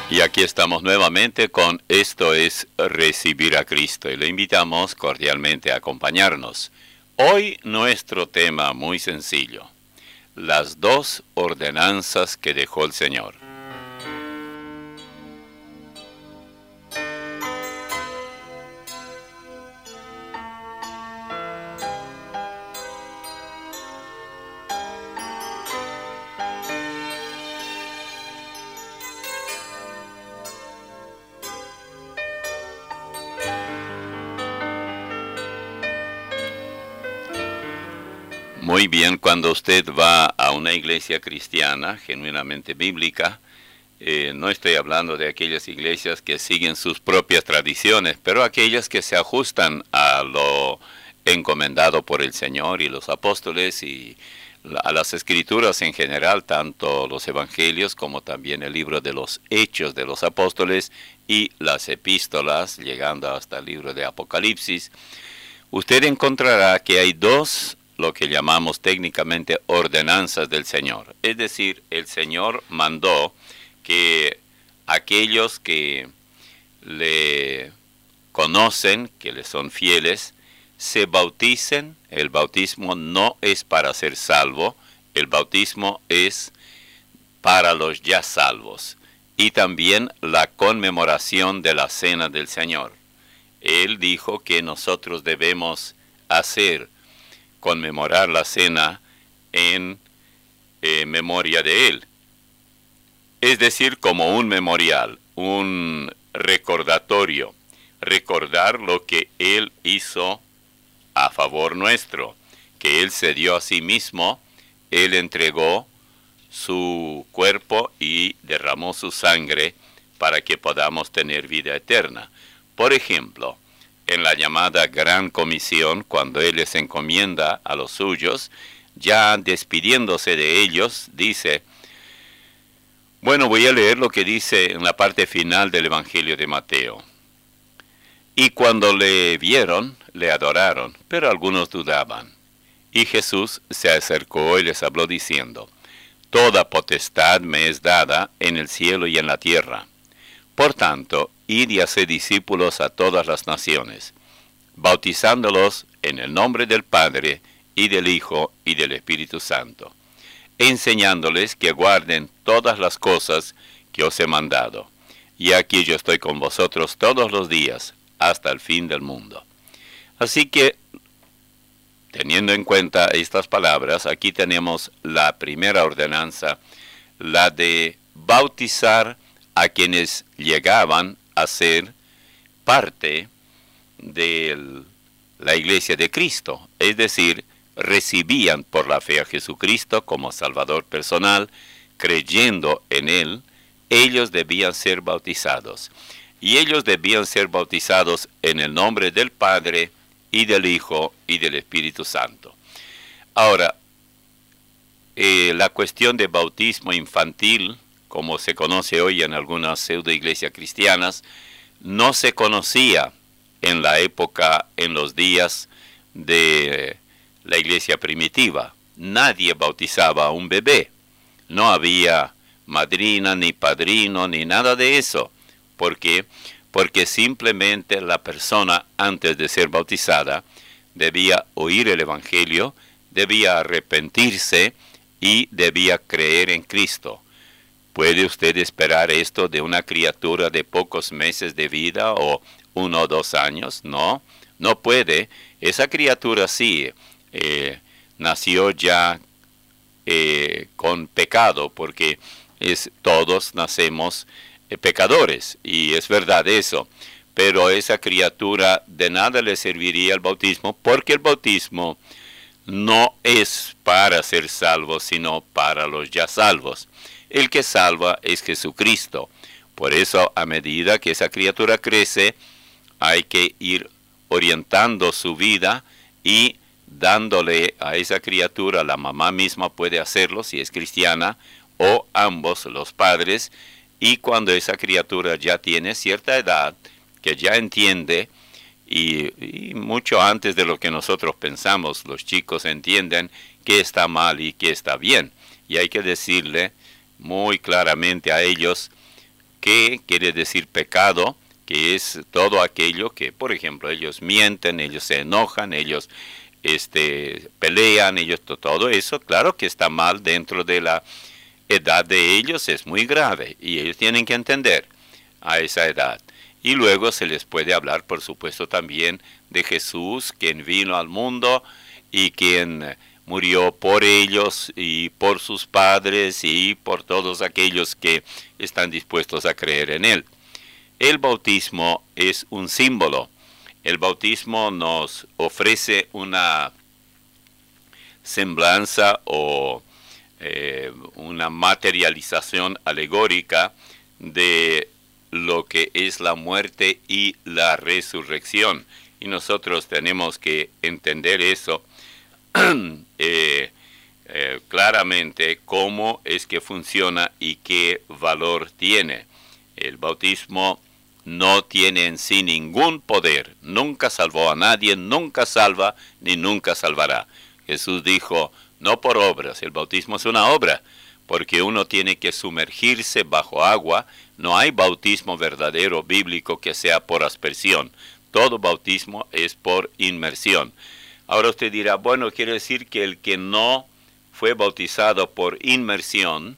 Y aquí estamos nuevamente con Esto es Recibir a Cristo y le invitamos cordialmente a acompañarnos. Hoy nuestro tema muy sencillo, las dos ordenanzas que dejó el Señor. Muy bien, cuando usted va a una iglesia cristiana, genuinamente bíblica, no estoy hablando de aquellas iglesias que siguen sus propias tradiciones, pero aquellas que se ajustan a lo encomendado por el Señor y los apóstoles y a las escrituras en general, tanto los evangelios como también el libro de los Hechos de los Apóstoles y las epístolas, llegando hasta el libro de Apocalipsis, usted encontrará que hay dos, lo que llamamos técnicamente ordenanzas del Señor. Es decir, el Señor mandó que aquellos que le conocen, que le son fieles, se bauticen. El bautismo no es para ser salvo, el bautismo es para los ya salvos. Y también la conmemoración de la cena del Señor. Él dijo que nosotros debemos conmemorar la cena en memoria de Él. Es decir, como un memorial, un recordatorio, recordar lo que Él hizo a favor nuestro, que Él se dio a sí mismo, Él entregó su cuerpo y derramó su sangre para que podamos tener vida eterna. Por ejemplo, en la llamada Gran Comisión, cuando Él les encomienda a los suyos, ya despidiéndose de ellos, dice, bueno, voy a leer lo que dice en la parte final del Evangelio de Mateo. Y cuando le vieron, le adoraron, pero algunos dudaban. Y Jesús se acercó y les habló diciendo, toda potestad me es dada en el cielo y en la tierra. Por tanto, id y haced discípulos a todas las naciones, bautizándolos en el nombre del Padre, y del Hijo, y del Espíritu Santo, enseñándoles que guarden todas las cosas que os he mandado. Y aquí yo estoy con vosotros todos los días, hasta el fin del mundo. Así que, teniendo en cuenta estas palabras, aquí tenemos la primera ordenanza, la de bautizar a quienes llegaban a ser parte de la iglesia de Cristo, es decir, recibían por la fe a Jesucristo como Salvador personal, creyendo en Él, ellos debían ser bautizados. Y ellos debían ser bautizados en el nombre del Padre, y del Hijo, y del Espíritu Santo. Ahora, la cuestión de bautismo infantil, como se conoce hoy en algunas pseudo-iglesias cristianas, no se conocía en la época, en los días de la iglesia primitiva. Nadie bautizaba a un bebé. No había madrina, ni padrino, ni nada de eso. ¿Por qué? Porque simplemente la persona, antes de ser bautizada, debía oír el Evangelio, debía arrepentirse y debía creer en Cristo. ¿Puede usted esperar esto de una criatura de pocos meses de vida o 1 o 2 años? No, no puede. Esa criatura sí nació ya con pecado, porque todos nacemos pecadores, y es verdad eso. Pero a esa criatura de nada le serviría el bautismo, porque el bautismo no es para ser salvo, sino para los ya salvos. El que salva es Jesucristo. Por eso, a medida que esa criatura crece, hay que ir orientando su vida y dándole a esa criatura, la mamá misma puede hacerlo si es cristiana, o ambos, los padres, y cuando esa criatura ya tiene cierta edad, que ya entiende, y mucho antes de lo que nosotros pensamos, los chicos entienden qué está mal y qué está bien. Y hay que decirle muy claramente a ellos ¿Qué quiere decir pecado? Que es todo aquello que, por ejemplo, ellos mienten, ellos se enojan, ellos pelean, ellos todo eso, claro que está mal dentro de la edad de ellos, es muy grave y ellos tienen que entender a esa edad. Y luego se les puede hablar, por supuesto, también de Jesús, quien vino al mundo y quien murió por ellos y por sus padres y por todos aquellos que están dispuestos a creer en él. El bautismo es un símbolo. El bautismo nos ofrece una semblanza o una materialización alegórica de lo que es la muerte y la resurrección. Y nosotros tenemos que entender eso claramente, cómo es que funciona y qué valor tiene. El bautismo no tiene en sí ningún poder, nunca salvó a nadie, nunca salva ni nunca salvará. Jesús dijo, no por obras, el bautismo es una obra, porque uno tiene que sumergirse bajo agua. No hay bautismo verdadero bíblico que sea por aspersión. Todo bautismo es por inmersión. Ahora usted dirá, bueno, quiere decir que el que no fue bautizado por inmersión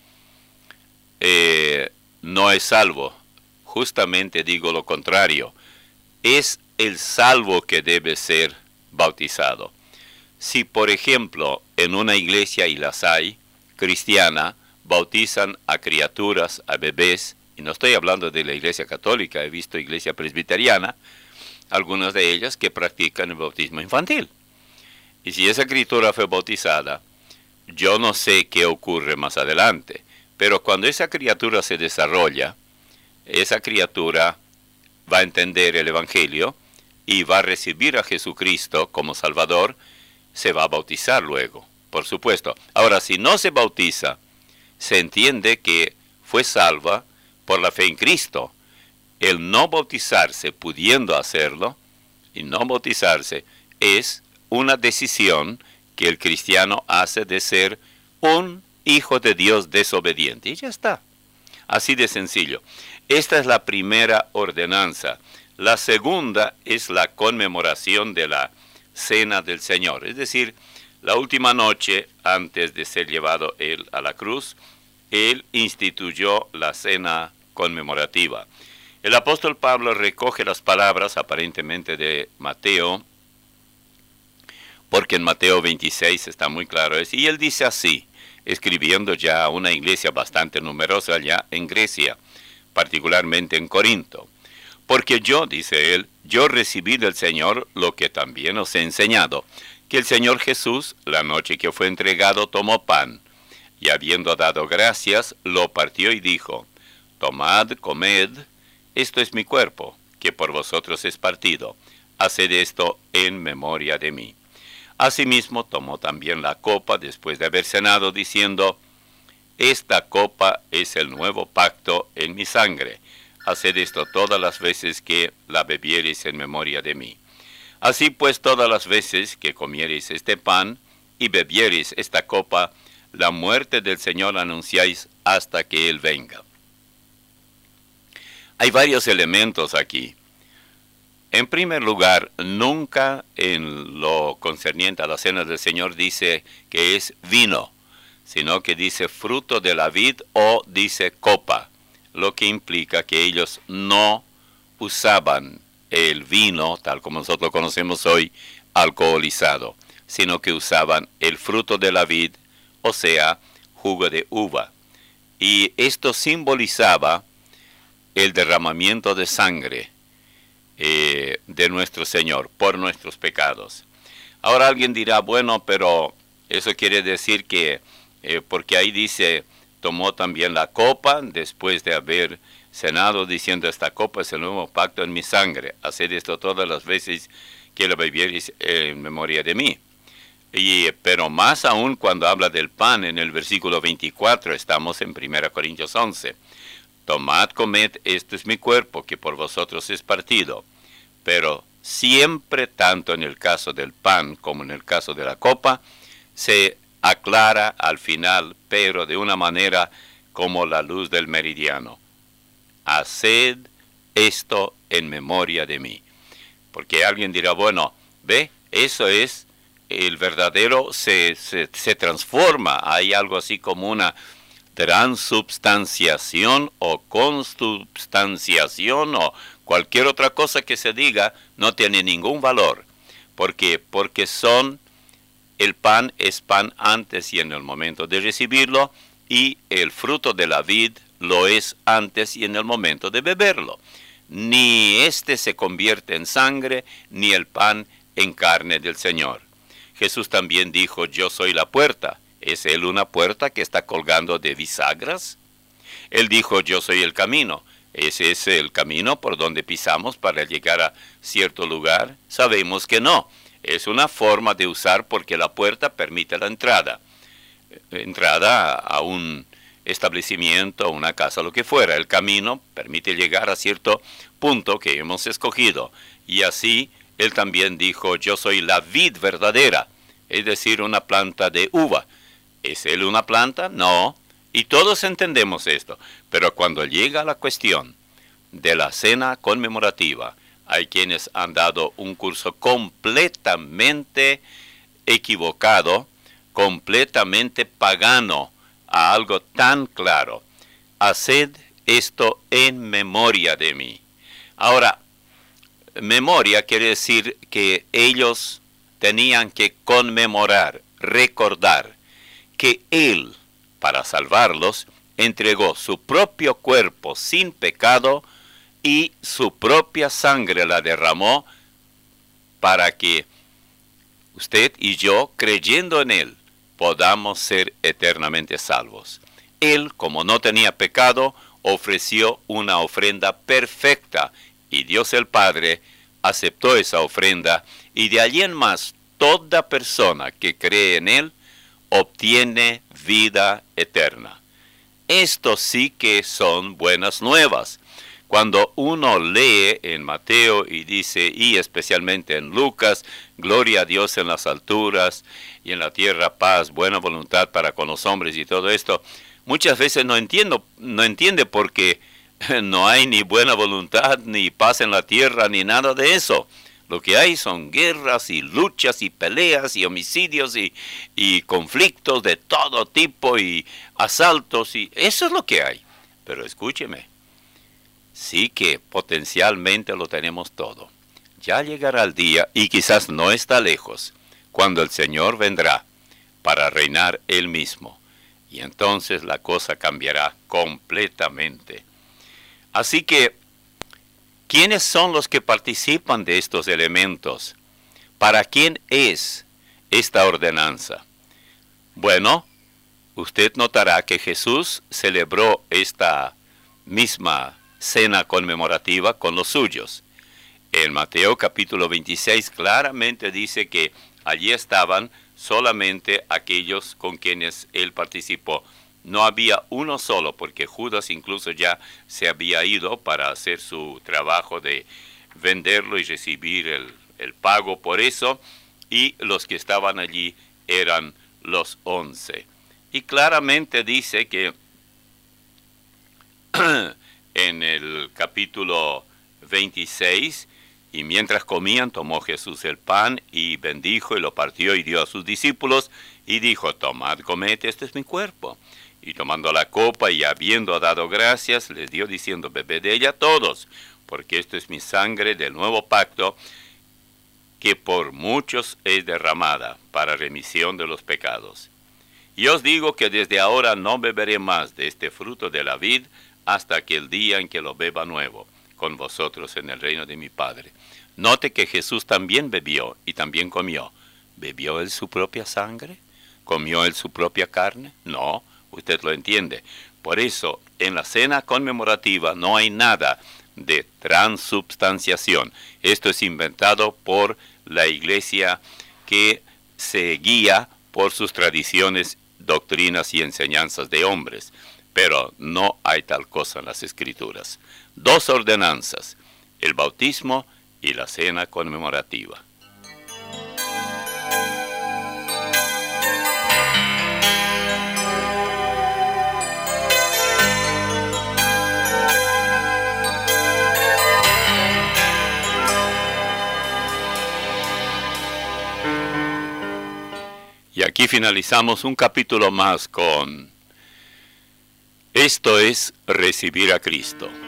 no es salvo. Justamente digo lo contrario. Es el salvo que debe ser bautizado. Si, por ejemplo, en una iglesia, y las hay, cristiana, bautizan a criaturas, a bebés, y no estoy hablando de la iglesia católica, he visto iglesia presbiteriana, algunas de ellas que practican el bautismo infantil. Y si esa criatura fue bautizada, yo no sé qué ocurre más adelante, pero cuando esa criatura se desarrolla, esa criatura va a entender el Evangelio y va a recibir a Jesucristo como Salvador, se va a bautizar luego, por supuesto. Ahora, si no se bautiza, se entiende que fue salva por la fe en Cristo. El no bautizarse, pudiendo hacerlo, y no bautizarse, es una decisión que el cristiano hace de ser un hijo de Dios desobediente. Y ya está. Así de sencillo. Esta es la primera ordenanza. La segunda es la conmemoración de la Cena del Señor. Es decir, la última noche antes de ser llevado él a la cruz, él instituyó la cena conmemorativa. El apóstol Pablo recoge las palabras aparentemente de Mateo, porque en Mateo 26 está muy claro, y él dice así, escribiendo ya a una iglesia bastante numerosa allá en Grecia, particularmente en Corinto. Porque yo, dice él, yo recibí del Señor lo que también os he enseñado, que el Señor Jesús, la noche que fue entregado, tomó pan, y habiendo dado gracias, lo partió y dijo, tomad, comed, esto es mi cuerpo, que por vosotros es partido, haced esto en memoria de mí. Asimismo tomó también la copa después de haber cenado, diciendo, esta copa es el nuevo pacto en mi sangre. Haced esto todas las veces que la bebiereis en memoria de mí. Así pues, todas las veces que comiereis este pan y bebiereis esta copa, la muerte del Señor anunciáis hasta que Él venga. Hay varios elementos aquí. En primer lugar, nunca en lo concerniente a la cena del Señor dice que es vino, sino que dice fruto de la vid o dice copa, lo que implica que ellos no usaban el vino, tal como nosotros lo conocemos hoy, alcoholizado, sino que usaban el fruto de la vid, o sea, jugo de uva. Y esto simbolizaba el derramamiento de sangre de nuestro Señor por nuestros pecados. Ahora alguien dirá, bueno, pero eso quiere decir que, porque ahí dice, tomó también la copa después de haber cenado, diciendo, esta copa es el nuevo pacto en mi sangre. Haced esto todas las veces que lo bebiereis en memoria de mí. Pero más aún cuando habla del pan, en el versículo 24, estamos en 1 Corintios 11. Tomad, comed, esto es mi cuerpo, que por vosotros es partido. Pero siempre, tanto en el caso del pan como en el caso de la copa, se aclara al final, pero de una manera como la luz del meridiano. haced esto en memoria de mí. Porque alguien dirá, bueno, ve, eso es, el verdadero se transforma. Hay algo así como una transubstanciación o consubstanciación o cualquier otra cosa que se diga, no tiene ningún valor. ¿Por qué? Porque el pan es pan antes y en el momento de recibirlo, y el fruto de la vid lo es antes y en el momento de beberlo. Ni éste se convierte en sangre, ni el pan en carne del Señor. Jesús también dijo, yo soy la puerta. ¿Es él una puerta que está colgando de bisagras? Él dijo, yo soy el camino. ¿Ese es el camino por donde pisamos para llegar a cierto lugar? Sabemos que no. Es una forma de usar porque la puerta permite la entrada. Entrada a un establecimiento, a una casa, lo que fuera. El camino permite llegar a cierto punto que hemos escogido. Y así, él también dijo, yo soy la vid verdadera, es decir, una planta de uva. ¿Es él una planta? No. Y todos entendemos esto. Pero cuando llega la cuestión de la cena conmemorativa, hay quienes han dado un curso completamente equivocado, completamente pagano a algo tan claro. Haced esto en memoria de mí. Ahora, memoria quiere decir que ellos tenían que conmemorar, recordar que Él, para salvarlos, entregó su propio cuerpo sin pecado y su propia sangre la derramó para que usted y yo, creyendo en Él, podamos ser eternamente salvos. Él, como no tenía pecado, ofreció una ofrenda perfecta y Dios el Padre aceptó esa ofrenda, y de allí en más toda persona que cree en Él obtiene vida eterna. Esto sí que son buenas nuevas. Cuando uno lee en Mateo y dice, y especialmente en Lucas, gloria a Dios en las alturas y en la tierra paz, buena voluntad para con los hombres y todo esto, muchas veces no entiende porque no hay ni buena voluntad, ni paz en la tierra, ni nada de eso. Lo que hay son guerras y luchas y peleas y homicidios y conflictos de todo tipo y asaltos, y eso es lo que hay. Pero escúcheme, sí que potencialmente lo tenemos todo. Ya llegará el día, y quizás no está lejos, cuando el Señor vendrá para reinar Él mismo. Y entonces la cosa cambiará completamente. Así que, ¿quiénes son los que participan de estos elementos? ¿Para quién es esta ordenanza? Bueno, usted notará que Jesús celebró esta misma cena conmemorativa con los suyos. En Mateo capítulo 26 claramente dice que allí estaban solamente aquellos con quienes él participó. No había uno solo, porque Judas incluso ya se había ido para hacer su trabajo de venderlo y recibir el pago por eso, y los que estaban allí eran los 11. Y claramente dice que en el capítulo 26, y mientras comían, tomó Jesús el pan y bendijo y lo partió y dio a sus discípulos y dijo, tomad, comed, este es mi cuerpo. Y tomando la copa y habiendo dado gracias, les dio diciendo, bebed de ella todos, porque esto es mi sangre del nuevo pacto, que por muchos es derramada para remisión de los pecados. Y os digo que desde ahora no beberé más de este fruto de la vid, hasta aquel día en que lo beba nuevo, con vosotros en el reino de mi Padre. Note que Jesús también bebió y también comió. ¿Bebió él su propia sangre? ¿Comió él su propia carne? No, usted lo entiende. Por eso, en la cena conmemorativa no hay nada de transubstanciación. Esto es inventado por la iglesia que se guía por sus tradiciones, doctrinas y enseñanzas de hombres. Pero no hay tal cosa en las Escrituras. Dos ordenanzas, el bautismo y la cena conmemorativa. aquí finalizamos un capítulo más con Esto es recibir a Cristo.